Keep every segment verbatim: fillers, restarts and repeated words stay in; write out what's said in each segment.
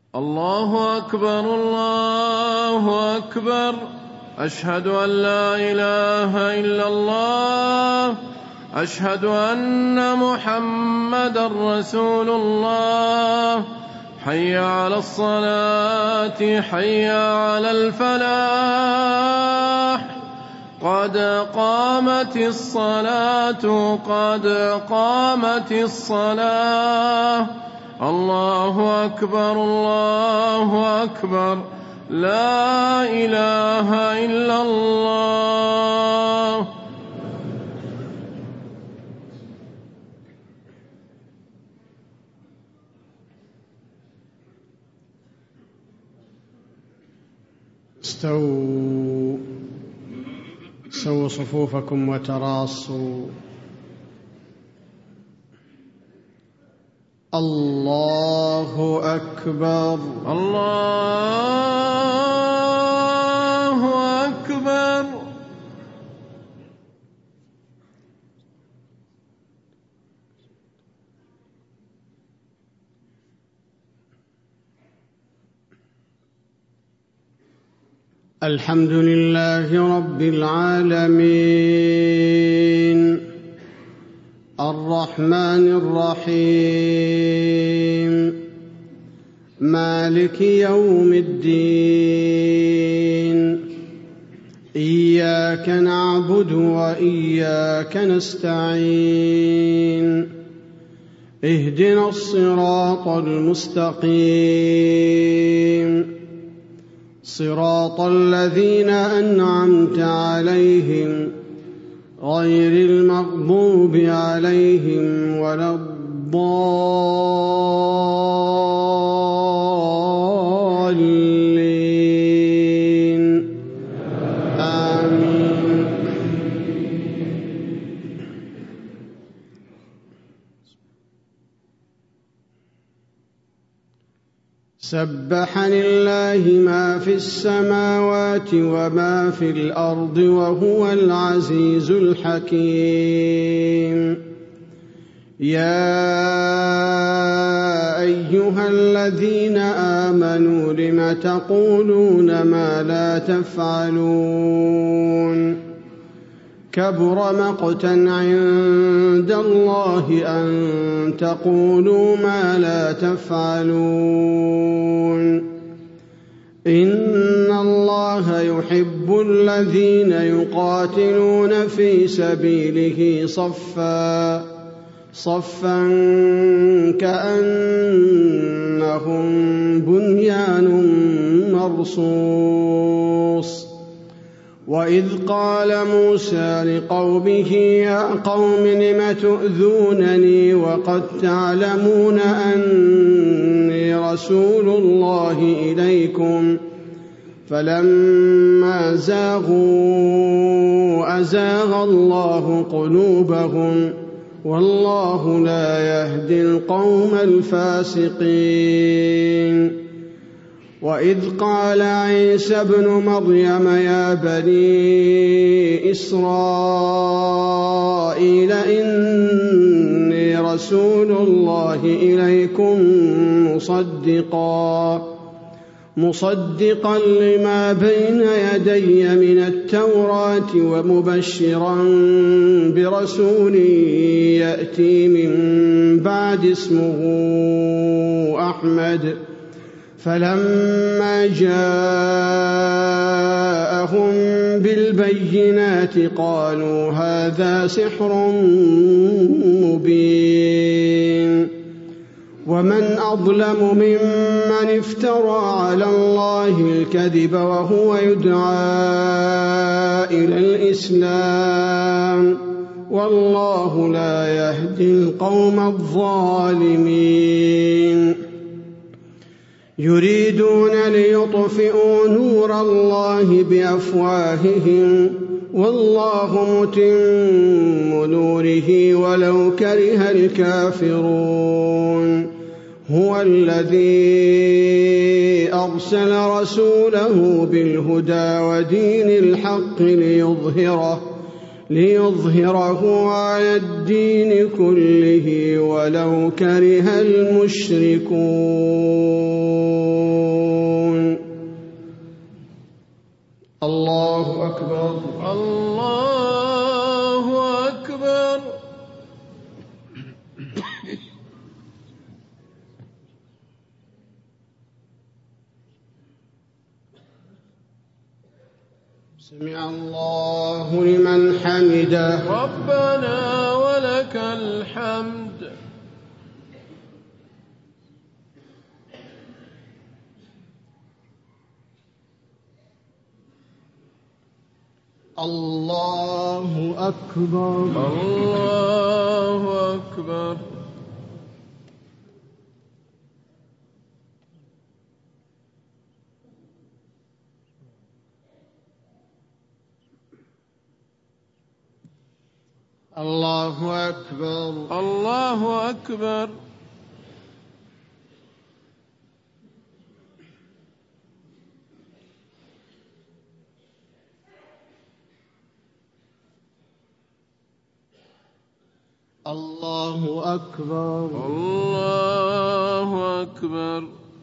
الله أكبر الله أكبر. أشهد أن لا إله إلا الله. أشهد أن محمدا رسول الله. حي على الصلاة حي على الفلاح. قد قامت الصلاة قد قامت الصلاة. الله أكبر الله أكبر. لا إله إلا الله. استووا سووا صفوفكم وتراصوا. الله أكبر الله أكبر. الحمد لله رب العالمين الرحمن الرحيم مالك يوم الدين. إياك نعبد وإياك نستعين. اهدنا الصراط المستقيم صراط الذين أنعمت عليهم غير المغضوب عليهم ولا الضالين. آمين. سبح لله ما في السماوات وما في الأرض وهو العزيز الحكيم. يا أيها الذين آمنوا لم تقولون ما لا تفعلون. كبر مقتا عند الله أن تقولوا ما لا تفعلون. إن الله يحب الذين يقاتلون في سبيله صفا صفا كأنهم بنيان مرصوص. وإذ قال موسى لقومه يا قوم لم تؤذونني وقد تعلمون أني رسول الله إليكم فلما زاغوا أزاغ الله قلوبهم والله لا يهدي القوم الفاسقين. وإذ قال عيسى ابن مريم يا بني إسرائيل إني رسول الله إليكم مصدقا مصدقا لما بين يدي من التوراة ومبشرا برسول يأتي من بعد اسمه أحمد. فلما جاءهم بالبينات قالوا هذا سحر مبين. ومن أظلم ممن افترى على الله الكذب وهو يدعى إلى الإسلام والله لا يهدي القوم الظالمين. يريدون ليطفئوا نور الله بأفواههم والله متم نوره ولو كره الكافرون. هو الذي أرسل رسوله بالهدى ودين الحق ليظهره ليظهره على الدين كله ولو كره المشركون. الله أكبر. الله أكبر. سمع الله لمن حمده. ربنا ولك الحمد. الله أكبر. الله أكبر. الله أكبر. الله أكبر. الله أكبر. الله أكبر.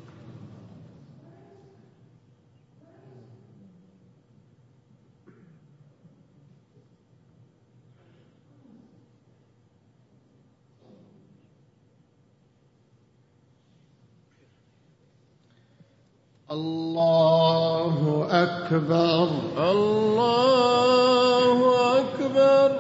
الله أكبر. الله أكبر.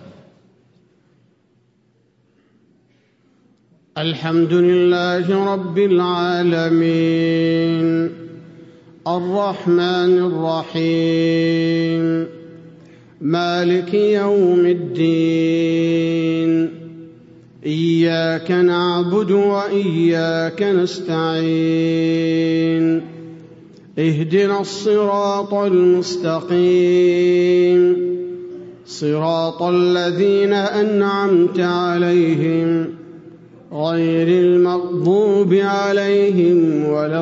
الحمد لله رب العالمين الرحمن الرحيم مالك يوم الدين إياك نعبد وإياك نستعين اهدنا الصراط المستقيم صراط الذين أنعمت عليهم غير المغضوب عليهم ولا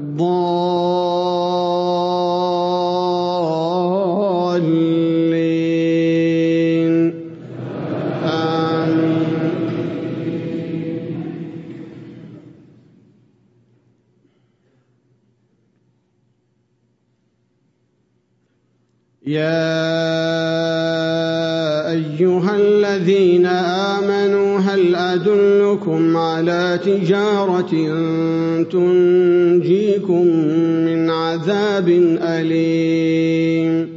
الضالين آمين. يا أيها الذين آمنوا هل أدلكم على تجارة تنجيكم من عذاب أليم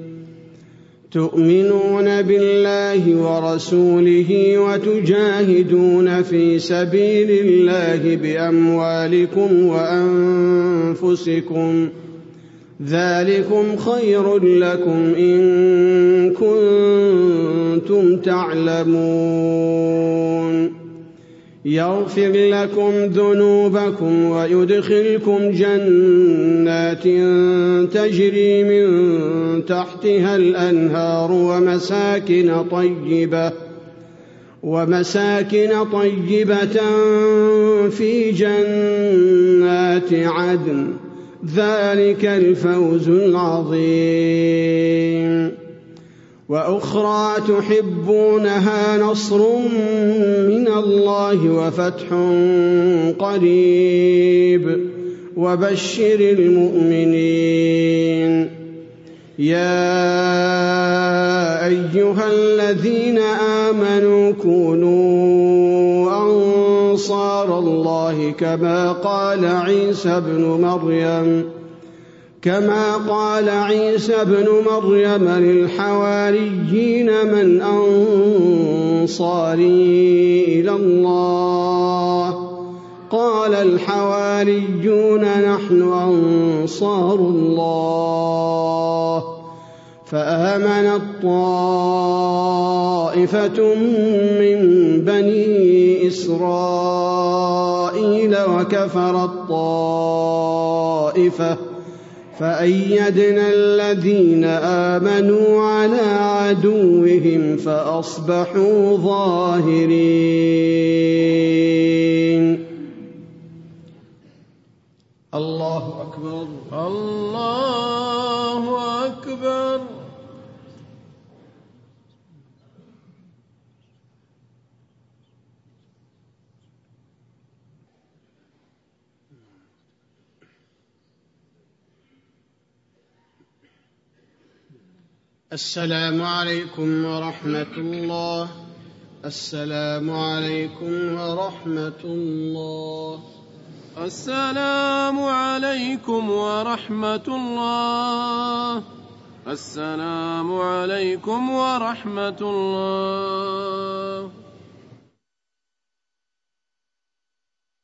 تؤمنون بالله ورسوله وتجاهدون في سبيل الله بأموالكم وأنفسكم ذلكم خير لكم إن كنتم تعلمون يغفر لكم ذنوبكم ويدخلكم جنات تجري من تحتها الأنهار ومساكن طيبة ومساكن طيبة في جنات عدن ذلك الفوز العظيم. وأخرى تحبونها نصر من الله وفتح قريب وبشر المؤمنين. يا أيها الذين آمنوا كونوا أنصار الله كما قال عيسى ابن مريم كما قال عيسى ابن مريم للحواريين من أنصاري إلى الله قال الحواريون نحن أنصار الله فآمنت طائفة من بني إسرائيل وكفرت طائفة فأيدنا الذين آمنوا على عدوهم فأصبحوا ظاهرين. الله أكبر. الله أكبر. السلام عليكم ورحمة الله. السلام عليكم ورحمة الله. السلام عليكم ورحمة الله. السلام عليكم ورحمة الله.